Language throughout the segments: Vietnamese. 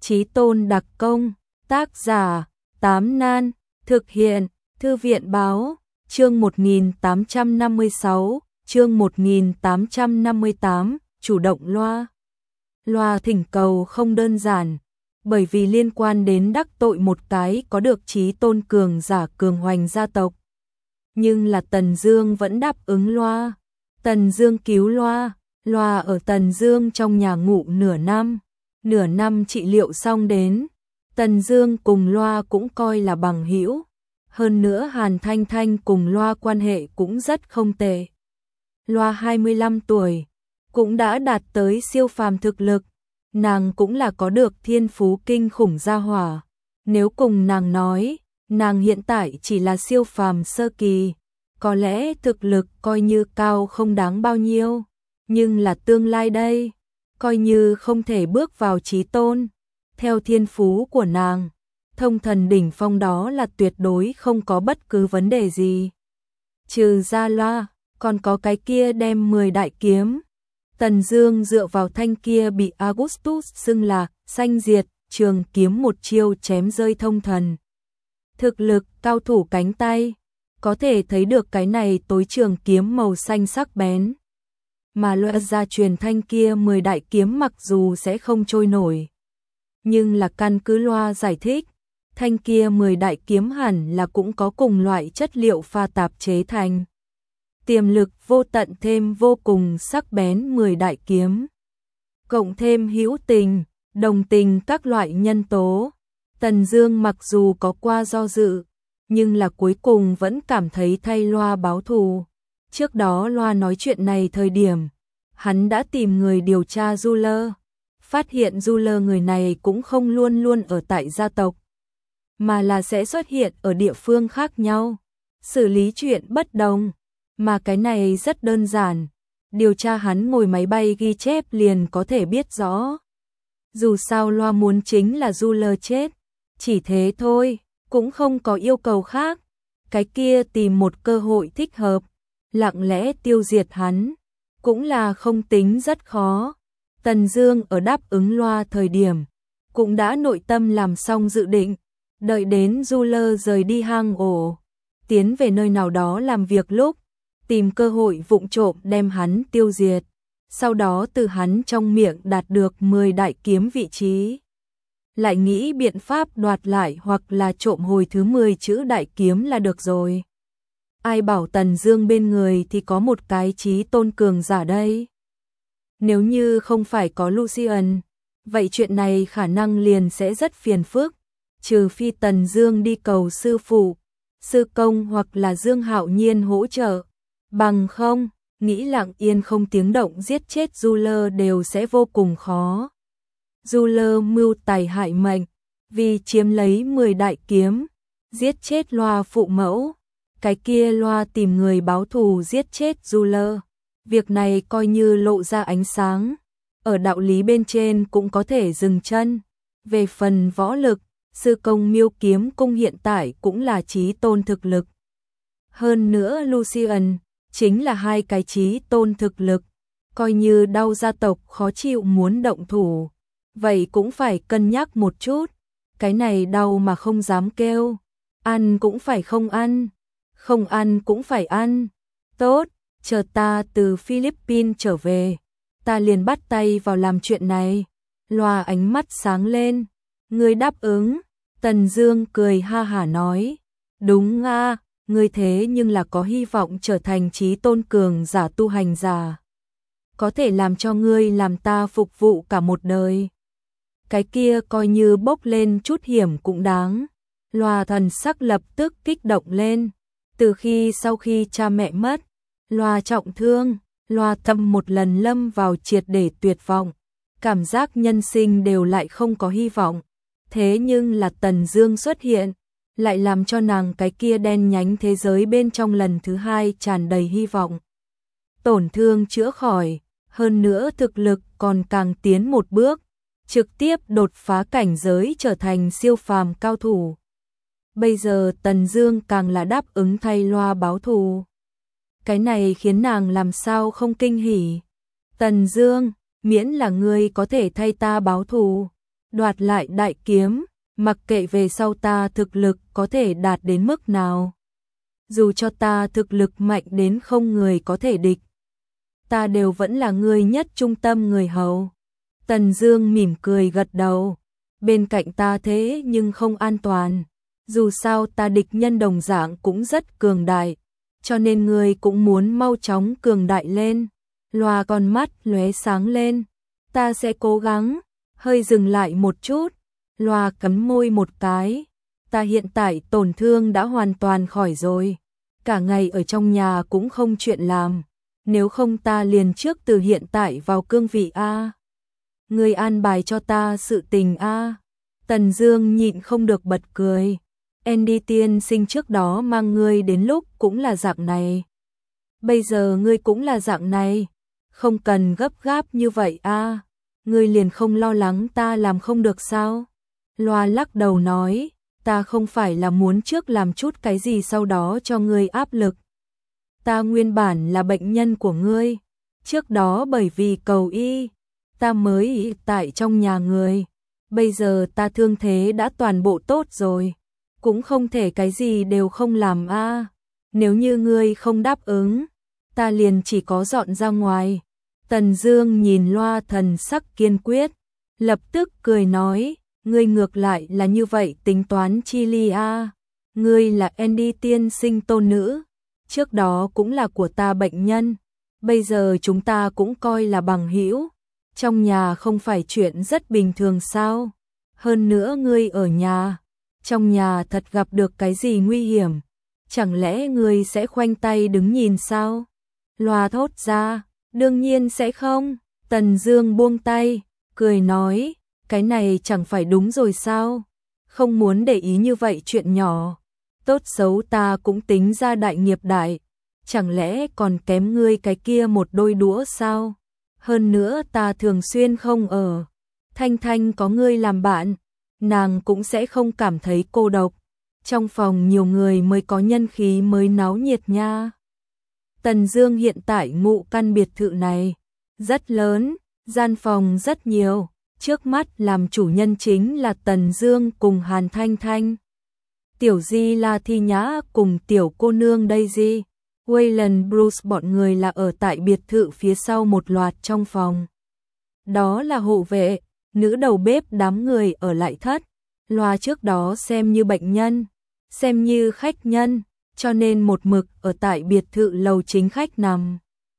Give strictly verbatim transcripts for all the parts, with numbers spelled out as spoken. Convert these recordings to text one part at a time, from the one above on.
Chí tôn đặc công, tác giả, Tám Nan, thực hiện, Thư viện báo, chương một nghìn tám trăm năm mươi sáu, chương một nghìn tám trăm năm mươi tám, chủ động loa. Loa thỉnh cầu không đơn giản, bởi vì liên quan đến đắc tội một cái có được chí tôn cường giả cường hoành gia tộc. Nhưng là Tần Dương vẫn đáp ứng loa. Tần Dương cứu loa, loa ở Tần Dương trong nhà ngủ nửa năm. Nửa năm trị liệu xong đến, Tần Dương cùng loa cũng coi là bằng hữu. Hơn nữa Hàn Thanh Thanh cùng loa quan hệ cũng rất không tệ. Loa hai mươi lăm tuổi, cũng đã đạt tới siêu phàm thực lực. Nàng cũng là có được thiên phú kinh khủng gia hỏa. Nếu cùng nàng nói, nàng hiện tại chỉ là siêu phàm sơ kỳ, có lẽ thực lực coi như cao không đáng bao nhiêu, nhưng là tương lai đây, coi như không thể bước vào chí tôn. Theo thiên phú của nàng, thông thần đỉnh phong đó là tuyệt đối không có bất cứ vấn đề gì. Trừ ra loa, còn có cái kia đem mười đại kiếm. Tần Dương dựa vào thanh kia bị Augustus xưng là xanh diệt trường kiếm một chiêu chém rơi thông thần. Thực lực cao thủ cánh tay, có thể thấy được cái này tối trường kiếm màu xanh sắc bén. Mà loại gia truyền thanh kia mười đại kiếm mặc dù sẽ không trôi nổi, nhưng là căn cứ loa giải thích, thanh kia mười đại kiếm hẳn là cũng có cùng loại chất liệu pha tạp chế thành. Tiềm lực vô tận thêm vô cùng sắc bén mười đại kiếm, cộng thêm hữu tình, đồng tình các loại nhân tố. Tần Dương mặc dù có qua do dự, nhưng là cuối cùng vẫn cảm thấy thay loa báo thù. Trước đó loa nói chuyện này thời điểm, hắn đã tìm người điều tra Ruler, phát hiện Ruler người này cũng không luôn luôn ở tại gia tộc, mà là sẽ xuất hiện ở địa phương khác nhau, xử lý chuyện bất đồng. Mà cái này rất đơn giản, điều tra hắn ngồi máy bay ghi chép liền có thể biết rõ. Dù sao loa muốn chính là Ruler chết, chỉ thế thôi, cũng không có yêu cầu khác. Cái kia tìm một cơ hội thích hợp, lặng lẽ tiêu diệt hắn, cũng là không tính rất khó. Tần Dương ở đáp ứng loa thời điểm, cũng đã nội tâm làm xong dự định, đợi đến Ruler rời đi hang ổ, tiến về nơi nào đó làm việc lúc, tìm cơ hội vụng trộm đem hắn tiêu diệt, sau đó từ hắn trong miệng đạt được mười đại kiếm vị trí. Lại nghĩ biện pháp đoạt lại hoặc là trộm hồi thứ mười chữ đại kiếm là được rồi. Ai bảo Tần Dương bên người thì có một cái chí tôn cường giả đây. Nếu như không phải có Lucian, vậy chuyện này khả năng liền sẽ rất phiền phức, trừ phi Tần Dương đi cầu sư phụ, sư công hoặc là Dương Hạo Nhiên hỗ trợ. Bằng không, nghĩ lặng yên không tiếng động giết chết Ruler đều sẽ vô cùng khó. Ruler mưu tài hại mệnh, vì chiếm lấy mười đại kiếm, giết chết loa phụ mẫu. Cái kia loa tìm người báo thù giết chết Ruler. Việc này coi như lộ ra ánh sáng, ở đạo lý bên trên cũng có thể dừng chân. Về phần võ lực, sư công Miêu Kiếm Cung hiện tại cũng là chí tôn thực lực. Hơn nữa Lucian chính là hai cái chí tôn thực lực, coi như đau gia tộc khó chịu muốn động thủ, vậy cũng phải cân nhắc một chút. Cái này đau mà không dám kêu, ăn cũng phải không ăn, không ăn cũng phải ăn. Tốt, chờ ta từ Philippines trở về, ta liền bắt tay vào làm chuyện này. Loa ánh mắt sáng lên, ngươi đáp ứng? Tần Dương cười ha hả nói, đúng a, ngươi thế nhưng là có hy vọng trở thành chí tôn cường giả tu hành giả, có thể làm cho ngươi làm ta phục vụ cả một đời. Cái kia coi như bốc lên chút hiểm cũng đáng. Loa thần sắc lập tức kích động lên. Từ khi sau khi cha mẹ mất, Loa trọng thương, Loa tâm một lần lâm vào triệt để tuyệt vọng, cảm giác nhân sinh đều lại không có hy vọng. Thế nhưng là Tần Dương xuất hiện, lại làm cho nàng cái kia đen nhánh thế giới bên trong lần thứ hai tràn đầy hy vọng. Tổn thương chữa khỏi, hơn nữa thực lực còn càng tiến một bước, trực tiếp đột phá cảnh giới trở thành siêu phàm cao thủ. Bây giờ Tần Dương càng là đáp ứng thay loa báo thù. Cái này khiến nàng làm sao không kinh hỉ. Tần Dương, miễn là ngươi có thể thay ta báo thù, đoạt lại đại kiếm, mặc kệ về sau ta thực lực có thể đạt đến mức nào. Dù cho ta thực lực mạnh đến không người có thể địch, ta đều vẫn là người nhất trung tâm người hầu. Tần Dương mỉm cười gật đầu, bên cạnh ta thế nhưng không an toàn, dù sao ta địch nhân đồng dạng cũng rất cường đại, cho nên ngươi cũng muốn mau chóng cường đại lên. Loa con mắt lóe sáng lên, ta sẽ cố gắng. Hơi dừng lại một chút, Loa cắn môi một cái, ta hiện tại tổn thương đã hoàn toàn khỏi rồi, cả ngày ở trong nhà cũng không chuyện làm, nếu không ta liền trước từ hiện tại vào cương vị a. Ngươi an bài cho ta sự tình a. Tần Dương nhịn không được bật cười. Andy tiên sinh trước đó mang ngươi đến lúc cũng là dạng này. Bây giờ ngươi cũng là dạng này, không cần gấp gáp như vậy a. Ngươi liền không lo lắng ta làm không được sao? Loa lắc đầu nói, ta không phải là muốn trước làm chút cái gì sau đó cho ngươi áp lực. Ta nguyên bản là bệnh nhân của ngươi, trước đó bởi vì cầu y, ta mới tại trong nhà người, bây giờ ta thương thế đã toàn bộ tốt rồi, cũng không thể cái gì đều không làm a. Nếu như ngươi không đáp ứng, ta liền chỉ có dọn ra ngoài. Tần Dương nhìn Loa thần sắc kiên quyết, lập tức cười nói, ngươi ngược lại là như vậy tính toán chi ly a. Ngươi là Andy tiên sinh tôn nữ, trước đó cũng là của ta bệnh nhân, bây giờ chúng ta cũng coi là bằng hữu, trong nhà không phải chuyện rất bình thường sao? Hơn nữa ngươi ở nhà, trong nhà thật gặp được cái gì nguy hiểm, chẳng lẽ ngươi sẽ khoanh tay đứng nhìn sao? Loa thốt ra, đương nhiên sẽ không. Tần Dương buông tay, cười nói, cái này chẳng phải đúng rồi sao? Không muốn để ý như vậy chuyện nhỏ, tốt xấu ta cũng tính ra đại nghiệp đại, chẳng lẽ còn kém ngươi cái kia một đôi đũa sao? Hơn nữa ta thường xuyên không ở, Thanh Thanh có ngươi làm bạn, nàng cũng sẽ không cảm thấy cô độc, trong phòng nhiều người mới có nhân khí mới náo nhiệt nha. Tần Dương hiện tại ngụ căn biệt thự này rất lớn, gian phòng rất nhiều, trước mắt làm chủ nhân chính là Tần Dương cùng Hàn Thanh Thanh. Tiểu Di La Thi Nhã cùng tiểu cô nương Daisy, Wayland Bruce bọn người là ở tại biệt thự phía sau một loạt trong phòng. Đó là hộ vệ, nữ đầu bếp đám người ở lại thất, Loa trước đó xem như bệnh nhân, xem như khách nhân, cho nên một mực ở tại biệt thự lầu chính khách nằm.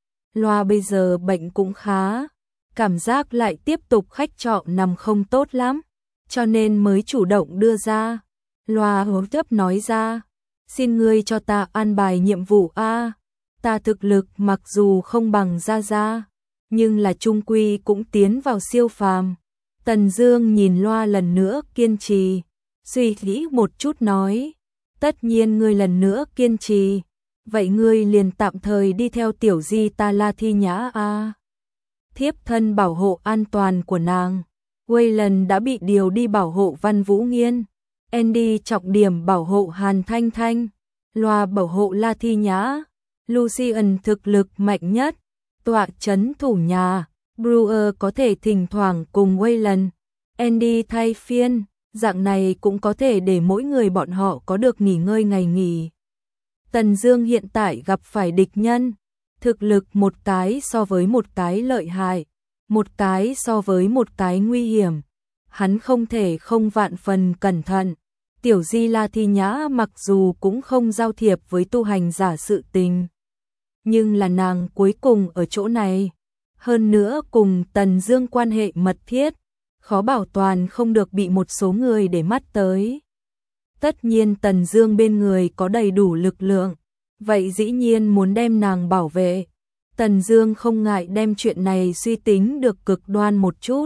Loa bây giờ bệnh cũng khá, cảm giác lại tiếp tục khách trọ nằm không tốt lắm, cho nên mới chủ động đưa ra. Loa hối thấp nói ra, xin ngươi cho ta an bài nhiệm vụ a. Ta thực lực mặc dù không bằng Gia Gia, nhưng là trung quy cũng tiến vào siêu phàm. Tần Dương nhìn Loa lần nữa kiên trì, suy nghĩ một chút nói, tất nhiên ngươi lần nữa kiên trì, vậy ngươi liền tạm thời đi theo tiểu Di ta La Thi Nhã a. Thiếp thân bảo hộ an toàn của nàng. Wayland đã bị điều đi bảo hộ Văn Vũ Nghiên, Andy trọng điểm bảo hộ Hàn Thanh Thanh, Loa bảo hộ La Thi Nhã, Lucian thực lực mạnh nhất, tọa trấn thủ nhà, Brewer có thể thỉnh thoảng cùng Wayland, Andy thay phiên, dạng này cũng có thể để mỗi người bọn họ có được nghỉ ngơi ngày nghỉ. Tần Dương hiện tại gặp phải địch nhân, thực lực một cái so với một cái lợi hại, một cái so với một cái nguy hiểm, hắn không thể không vạn phần cẩn thận. Tiểu Di La Thi Nhã mặc dù cũng không giao thiệp với tu hành giả sự tình, nhưng là nàng cuối cùng ở chỗ này, hơn nữa cùng Tần Dương quan hệ mật thiết, khó bảo toàn không được bị một số người để mắt tới. Tất nhiên Tần Dương bên người có đầy đủ lực lượng, vậy dĩ nhiên muốn đem nàng bảo vệ. Tần Dương không ngại đem chuyện này suy tính được cực đoan một chút.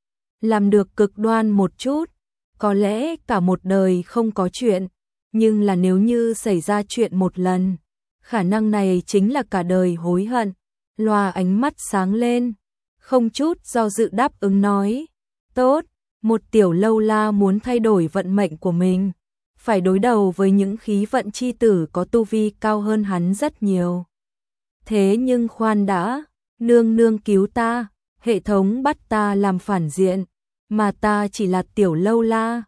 Làm được cực đoan một chút, có lẽ cả một đời không có chuyện, nhưng là nếu như xảy ra chuyện một lần, khả năng này chính là cả đời hối hận. Loa ánh mắt sáng lên, không chút do dự đáp ứng nói, tốt, một tiểu lâu la muốn thay đổi vận mệnh của mình, phải đối đầu với những khí vận chi tử có tu vi cao hơn hắn rất nhiều. Thế nhưng khoan đã, nương nương cứu ta, hệ thống bắt ta làm phản diện, mà ta chỉ là tiểu lâu la.